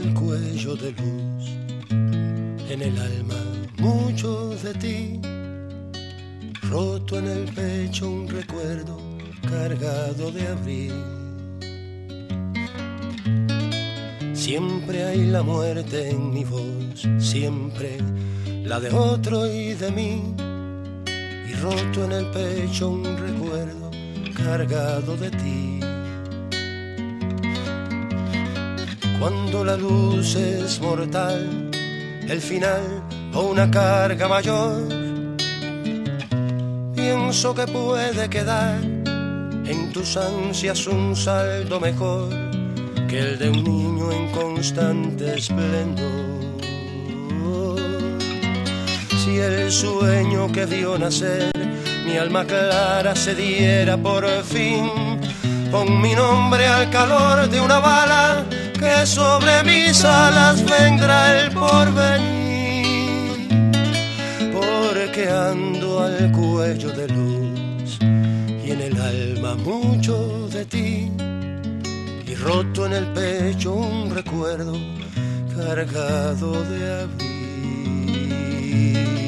al cuello de luz, en el alma mucho de ti, roto en el pecho un recuerdo cargado de abril. Siempre hay la muerte en mi voz, siempre la de otro y de mí, y roto en el pecho un recuerdo cargado de ti. Cuando la luz es mortal, el final o una carga mayor, pienso que puede quedar en tus ansias un saldo mejor que el de un niño en constante esplendor. Si el sueño que vio nacer mi alma clara se diera por fin, pon mi nombre al calor de una bala, que sobre mis alas vendrá el porvenir, porque ando al cuello de luz y en el alma mucho de ti, y roto en el pecho un recuerdo cargado de abril.